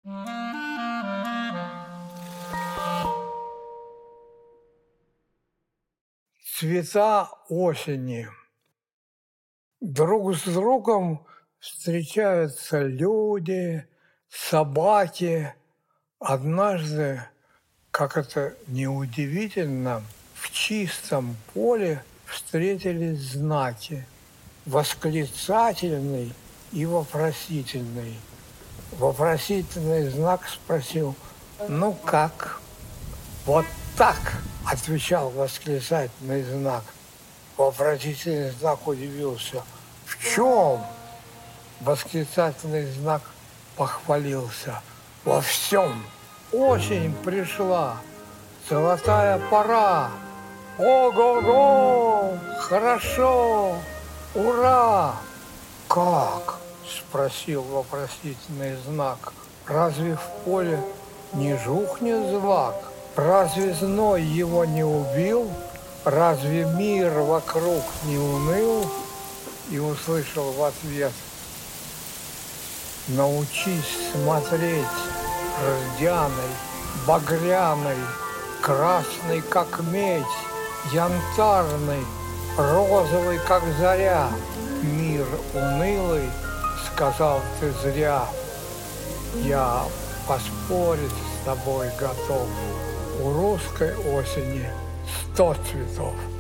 Цвета осени. Друг с другом встречаются люди, собаки. Однажды, как это неудивительно, в чистом поле встретились знаки – восклицательный и вопросительный. Вопросительный знак спросил: «Ну как?» «Вот так!» – отвечал восклицательный знак. Вопросительный знак удивился: «В чем?» Восклицательный знак похвалился: «Во всем! Осень пришла, золотая пора! Ого-го! Хорошо! Ура!» «Как?» – спросил вопросительный знак. «Разве в поле не жухнет злак? Разве зной его не убил? Разве мир вокруг не уныл?» И услышал в ответ: «Научись смотреть рдяной, багряной, красный, как медь, янтарный, розовый, как заря. Мир унылый, сказал ты зря. Я поспорить с тобой готов. У русской осени 100 цветов».